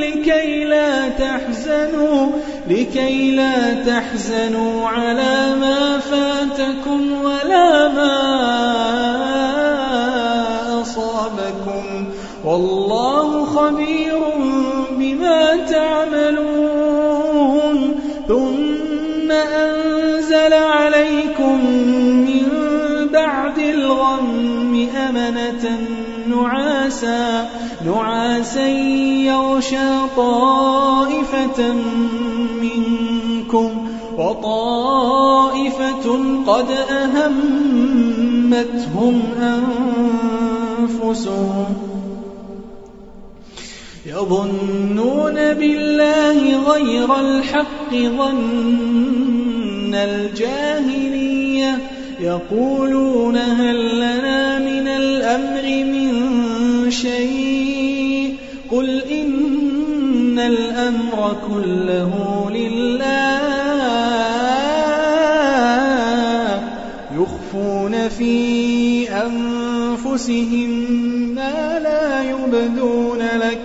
لكي لا تحزنوا على ما فاتكم ولا ما أصابكم نعاسا يغشى طائفة منكم وطائفة قد أهمتهم أنفسهم يظنون بالله غير الحق ظن الجاهلية يقولون هل لنا من الأمر من شيء قل إن الأمر كله لله يخفون في أنفسهم ما لا يبدون لك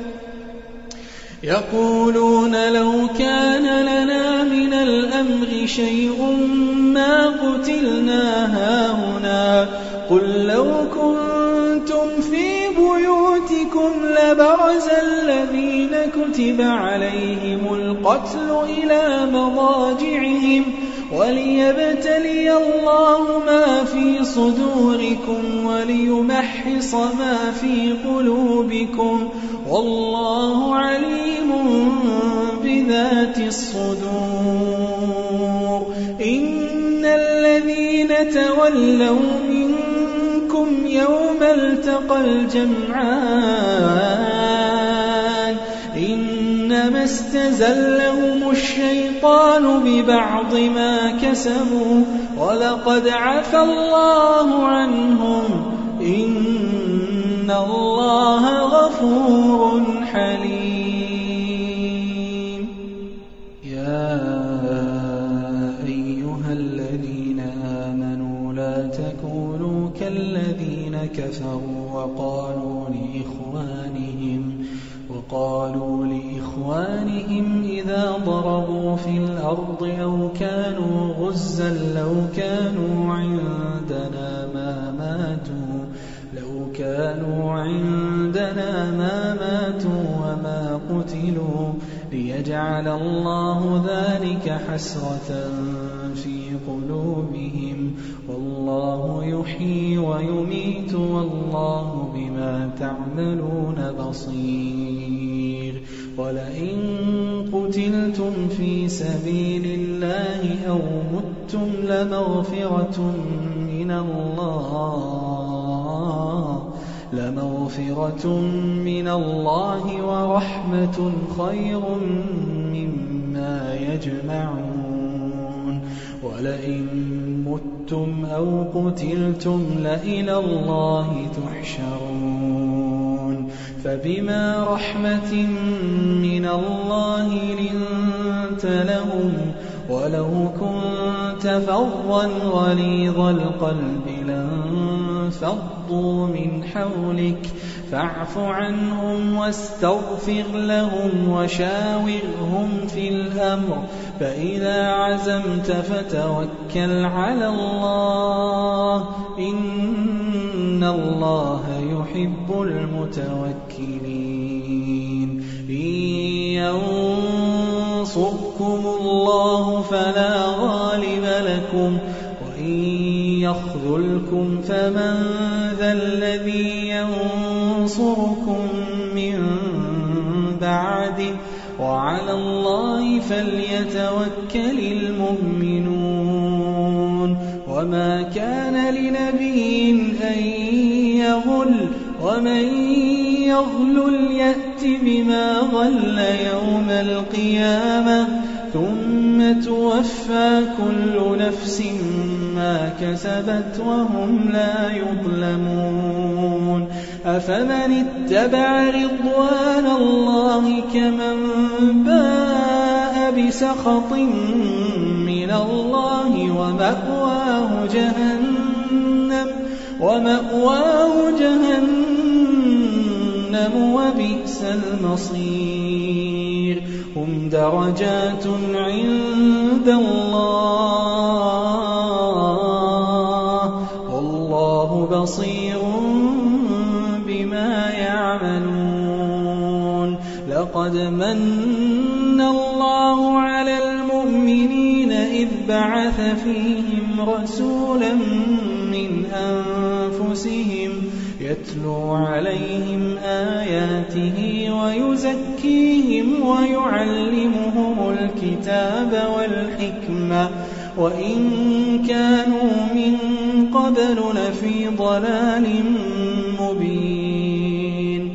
يقولون لو كان لنا من الأمر شيء ما قتلنا هاهنا قل لو كنتم في بيوتكم لبرز الذين كتب عليهم القتل إلى مضاجعهم وليبتلي الله ما في صدوركم وليمحص ما في قلوبكم والله عليم بذات الصدور إن الذين تولوا منكم يوم التقى الجمعان إنما استزلهم الشيطان ببعض ما كسبوا ولقد عفى الله عنهم إن الله غفور حليم يا أيها الذين آمنوا لا تكونوا كالذين كفروا وقالوا لإخوانهم إذا ضربوا في الأرض أو كانوا غزا لو كانوا عندنا ما ماتوا وما قتلوا ليجعل الله ذلك حسرة في قلوبهم والله يحيي ويميت والله بما تعملون بصير ولئن قتلتم في سبيل الله أو متم لمغفرة من الله ورحمة خير مما يجمعون ولئن متم أو قتلتم لإلى الله تحشرون فبما رحمة من الله لنت لهم ولو كنت فظا غليظ القلب لانفضوا من حولك فاعف عنهم واستغفر لهم وشاورهم في الأمر فإذا عزمت فتوكل على الله إن الله يحب المتوكلين إن ينصركم الله فلا غالب لكم وإن يخذلكم فمن ذا الذي ينصركم من بعده وعلى الله فليتوكل المؤمنون وما كان لنبي أن يغل ومن يغل يأت بما غل يوم القيامة ثم توفى كل نفس ما كسبت وهم لا يظلمون أفمن اتبع رضوان الله كمن باء بسخط من الله ومأواه جهنم وبئس المصير هم درجات عند الله والله بصير بما يعملون لقد من الله على المؤمنين إذ بعث فيهم رسولا من أنفسهم يتلو عليهم آياته ويزكيهم ويعلمهم الكتاب والحكمة وإن كانوا من قبل لفي ضلال مبين.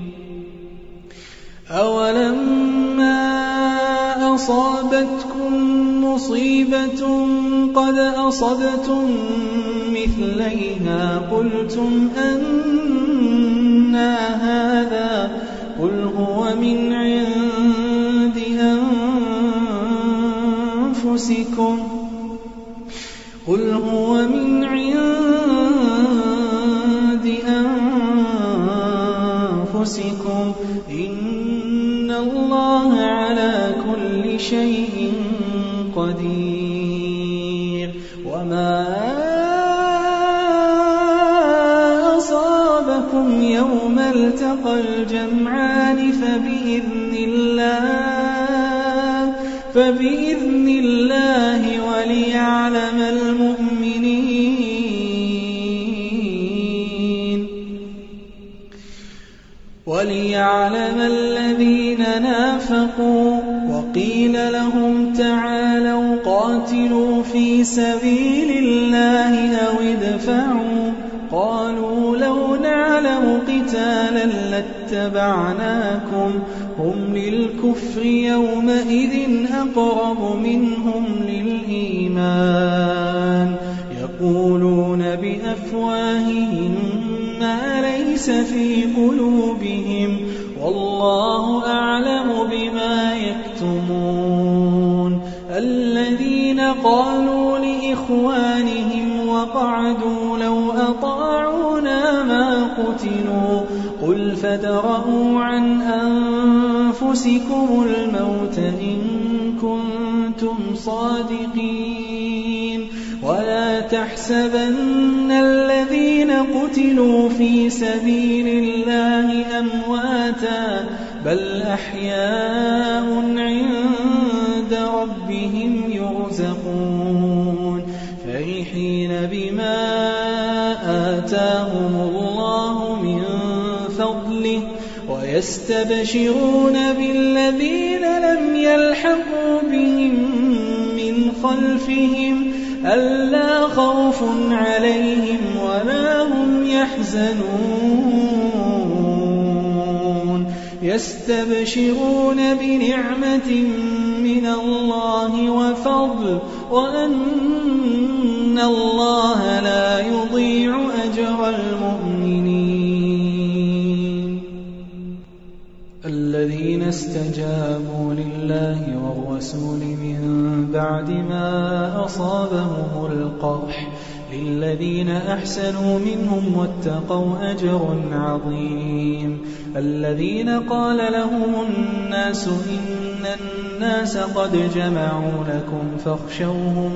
أولما أصابتكم مصيبة قد أصبتم مثليها قلتم أنى هذا قل هو من عند أنفسكم إن الله على كل شيء قدير. وما أصابكم يوم التقى الجمعان فبإذن الله وليعلم الذين نافقوا. وقيل لهم تعالوا قاتلوا في سبيل الله أو ادفعوا قالوا لو نعلم قتالا لاتبعناكم هم للكفر يومئذ أقرب منهم للإيمان يقولون بأفواههم ما ليس في قلوبهم والله أعلم بما يكتمون. الذين قالوا لإخوانهم وقعدوا لو أطاعونا ما قتلوا قل فادرءوا عن أنفسكم الموت إن كنتم صادقين. ولا تحسبن الذين قتلوا في سبيل الله أمواتا بل أحياء عند ربهم يرزقون فرحين بما آتاهم الله من فضله ويستبشرون بالذين لم يلحقوا بهم من خلفهم ألا خوف عليهم ولا هم يحزنون يستبشرون بنعمة من الله وفضل وأن الله لا يضيع أجر المؤمنين. الذين استجابوا لله والرسول من بعد ما أصابهم القرح للذين أحسنوا منهم واتقوا أجر عظيم. الذين قال لهم الناس إن الناس قد جمعوا لكم فاخشوهم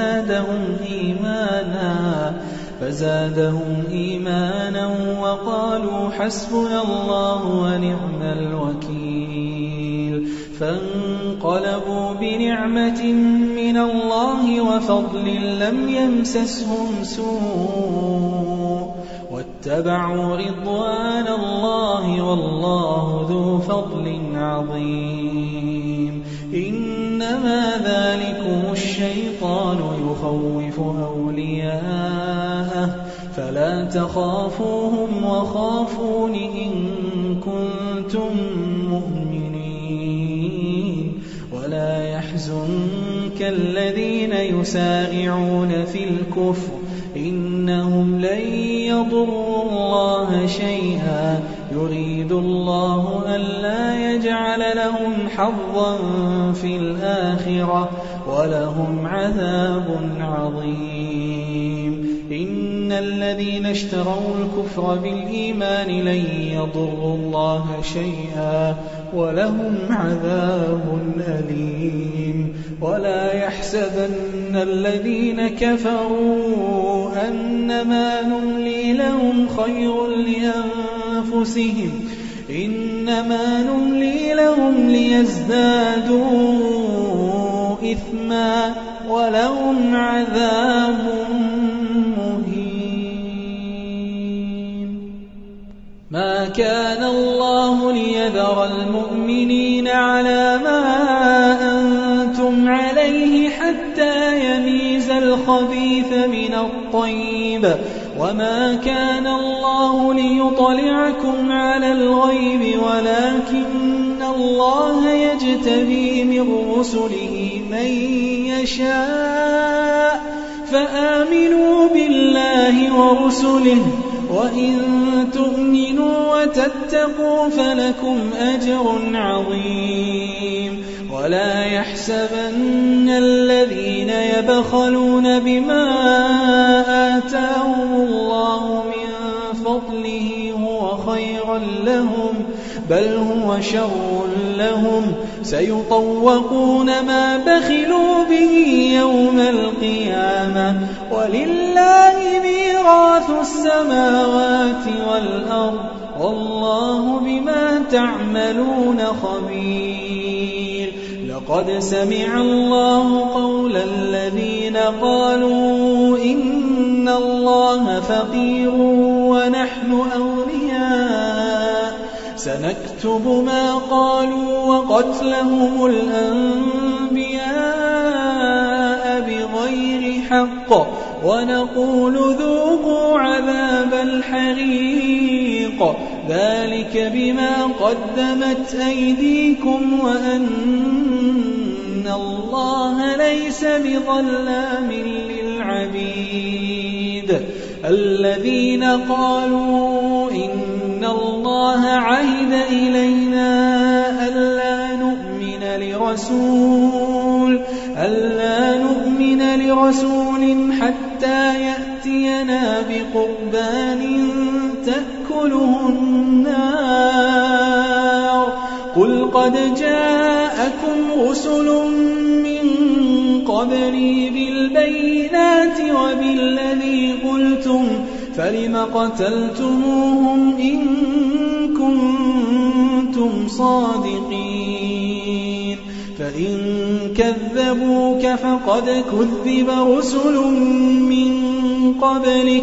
فزادهم إيمانا وقالوا حسبنا الله ونعم الوكيل. فانقلبوا بنعمة من الله وفضل لم يمسسهم سوء واتبعوا رضوان الله والله ذو فضل عظيم. إنما ذلكم الشيطان يخوف أولياءه فلا تخافوهم وخافون إن كنتم مؤمنين. ولا يحزنك الذين يسارعون في الكفر إنهم لن يضروا الله شيئا يريد الله ألا يجعل لهم حظا في الآخرة ولهم عذاب عظيم. إن الذين اشتروا الكفر بالإيمان لن يضروا الله شيئا ولهم عذاب أليم. ولا يحسبن الذين كفروا أنما نملي لهم خير لأنفسهم إنما نملي لهم ليزدادوا إثما ولهم عذاب مهين. كان الله ليذر المؤمنين على ما أنتم عليه حتى يميز الخبيث من الطيب وما كان الله ليطلعكم على الغيب ولكن الله يجتبي من رسله من يشاء فآمنوا بالله ورسله وإن تؤمنوا وتتقوا فلكم أجر عظيم ولا يحسبن الذين يبخلون بما آتاهم الله من فضله هو خيرا لهم بل هو شر لهم سيطوقون ما بخلوا به يوم القيامة ولله ميراث السماوات والأرض والله بما تعملون خبير لقد سمع الله قول الذين قالوا إن الله فقير ونحن أغنياء سنكتب ما قالوا وقتلهم الأنبياء بغير حق ونقول ذوقوا عذاب الحريق ذلك بما قدمت أيديكم وأن الله ليس بظلام للعبيد الذين قالوا إن الله عهد إلينا ألا نؤمن لرسول حتى يأتينا بقربان تأكله النار قل قد جاءكم رسل من قبلي بالبينات وبالذي قلتم فلم قتلتموهم إن كنتم صادقين فإن كذبوك فقد كذب رسل من قبلك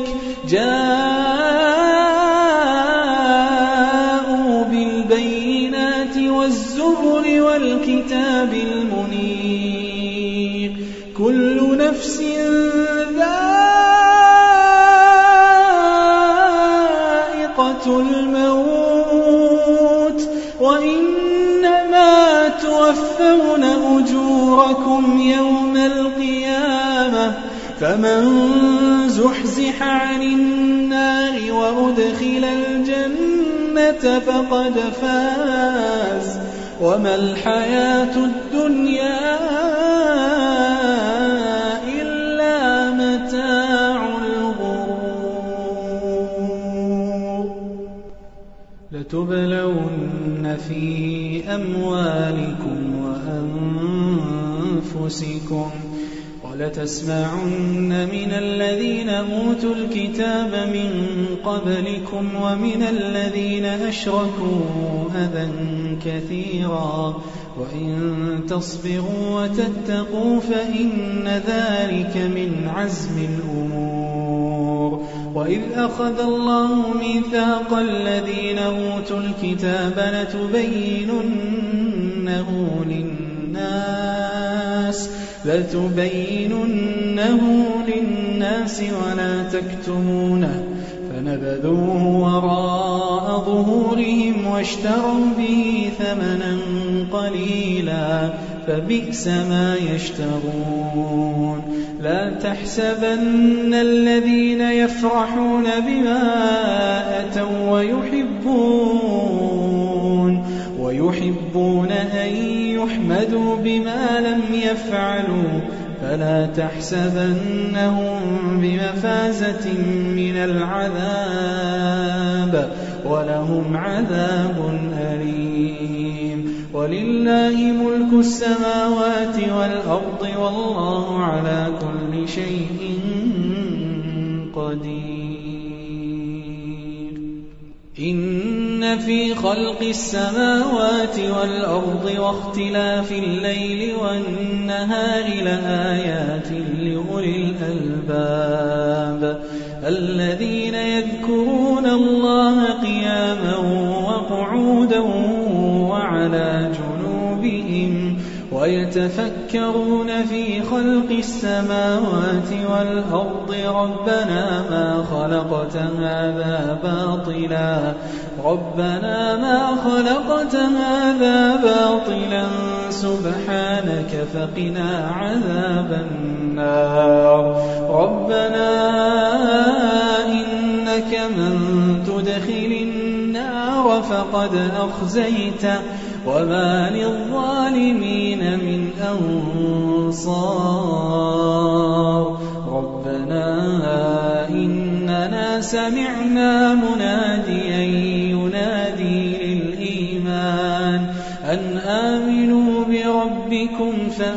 جاءوا بالبينات والزبر والكتاب المنير كل نفس ذائقة الموت وإنما توفون أجوركم يوم القيامة فمن زحزح عن النار وأدخل الجنة فقد فاز وما الحياة الدنيا إلا متاع الغرور لتبلون في أموالكم وأنفسكم ولتسمعن من الذين أوتوا الكتاب من قبلكم ومن الذين أشركوا أذى كثيرا وإن تصبروا وتتقوا فإن ذلك من عزم الأمور وإذ أخذ الله ميثاق الذين أوتوا الكتاب لتبيننه للناس ولا تكتمونه فنبذوه وراء ظهورهم واشتروا به ثمنا قليلا فبئس ما يشترون لا تحسبن الذين يفرحون بما أتوا ويحبون أن يحمدوا بما لم يفعلوا فلا تحسبنهم بمفازة من العذاب ولهم عذاب أليم ولله ملك السماوات والأرض والله على كل شيء قدير إن في خلق السماوات والأرض واختلاف الليل والنهار لآيات لأولي الألباب الذين يذكرون الله قياما قعودا وعلى جنوبهم ويتفكرون في خلق السماوات والأرض ربنا ما خلقت هذا باطلا سبحانك فقنا عذاب النار ربنا إنك من تدخل النار فقد أخزيته وما للظالمين من أنصار ربنا إننا سمعنا مناديا ينادي للإيمان أن آمنوا بربكم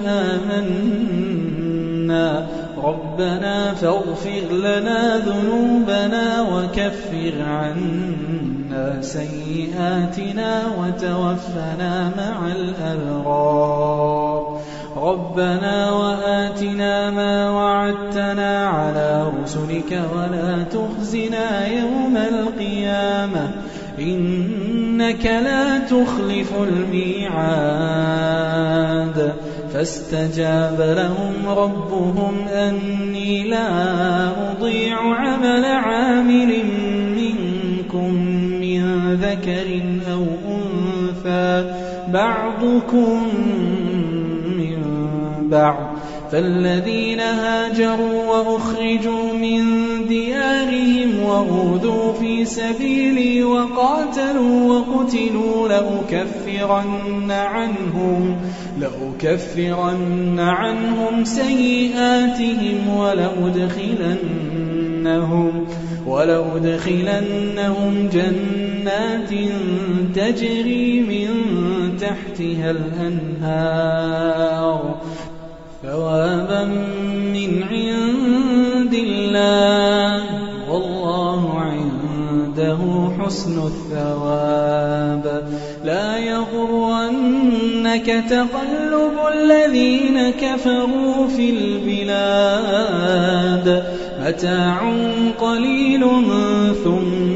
فآمنا ربنا فاغفر لنا ذنوبنا وكفر عنا سيئاتنا وتوفنا مع الأبرار ربنا وآتنا ما وعدتنا على رسلك ولا تخزنا يوم القيامة إنك لا تخلف الميعاد فاستجاب لهم ربهم أني لا أضيع عمل عامل منكم من ذكر أو أنثى بعضكم من بعض فالذين هاجروا وأخرجوا من ديارهم وأوذوا في سبيلي وقاتلوا وقتلوا لأكفرن عنهم سيئاتهم ولأدخلنهم جنات تجري من تحتها الأنهار ثوابا من عند الله والله عنده حسن الثواب لا يغرنك تقلب الذين كفروا في البلاد متاع قليل ثم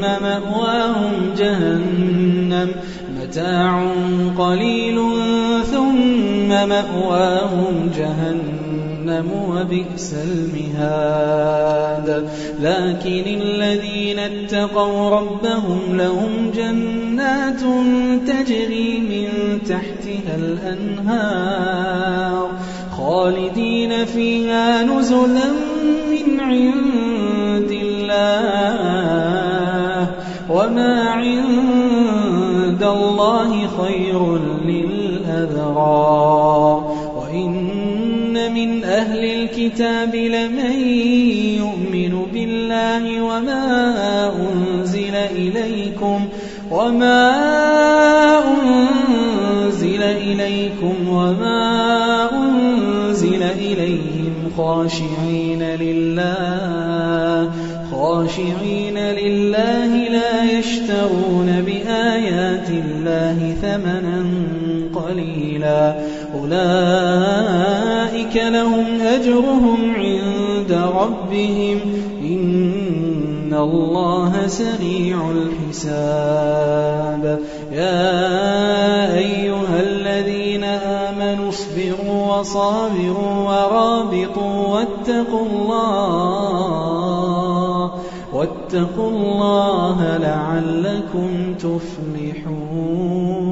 مأواهم جهنم وبئس المهاد لكن الذين اتقوا ربهم لهم جنات تجري من تحتها الأنهار خالدين فيها نزلا من عند الله وما عند الله خير للأبرار وإن من أهل الكتاب لمن يؤمن بالله وما أنزل إليكم وما أنزل إليهم خاشعين لله لا يشترون بآيات الله ثمنا قليلا أولئك لهم أجرهم عند ربهم إن الله سريع الحساب يا أيها الذين آمنوا اصبروا وصابروا ورابطوا واتقوا الله لعلكم تفلحون